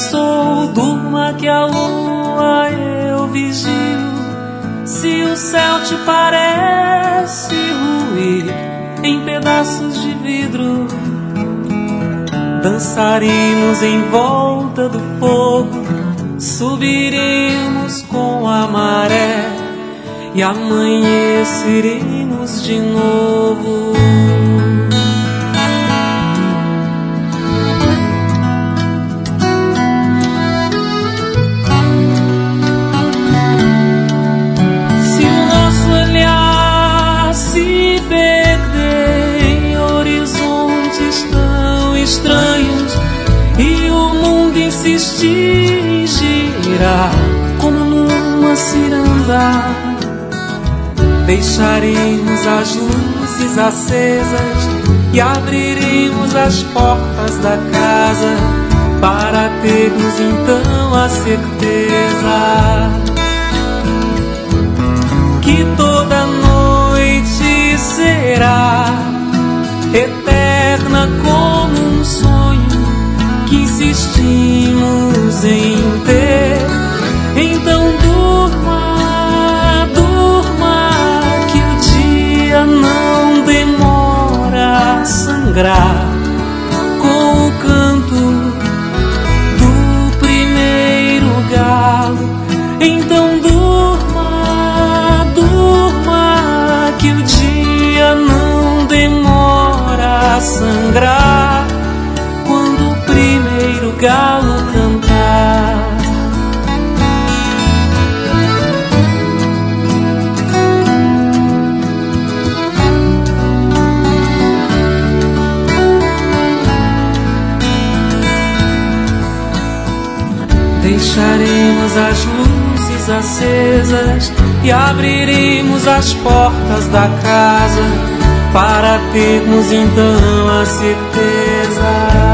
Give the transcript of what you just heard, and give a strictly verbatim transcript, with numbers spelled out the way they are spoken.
sou, durma que a lua eu vigio. Se o céu te parece ruir em pedaços de vidro, dançaremos em volta do fogo, subiremos com a maré e amanheceremos de novo. Se o nosso olhar se perder em horizontes tão estranhos e o mundo insistir em girar como numa ciranda, deixaremos as luzes acesas e abriremos as portas da casa para termos então a certeza que toda noite será eterna como um sonho que insistimos em ter. Então durma, durma, que o dia não demora a sangrar com o canto do primeiro galo. Então durma, durma, que o dia não demora a sangrar quando o primeiro galo cantar. Deixaremos as luzes acesas e abriremos as portas da casa para termos então a certeza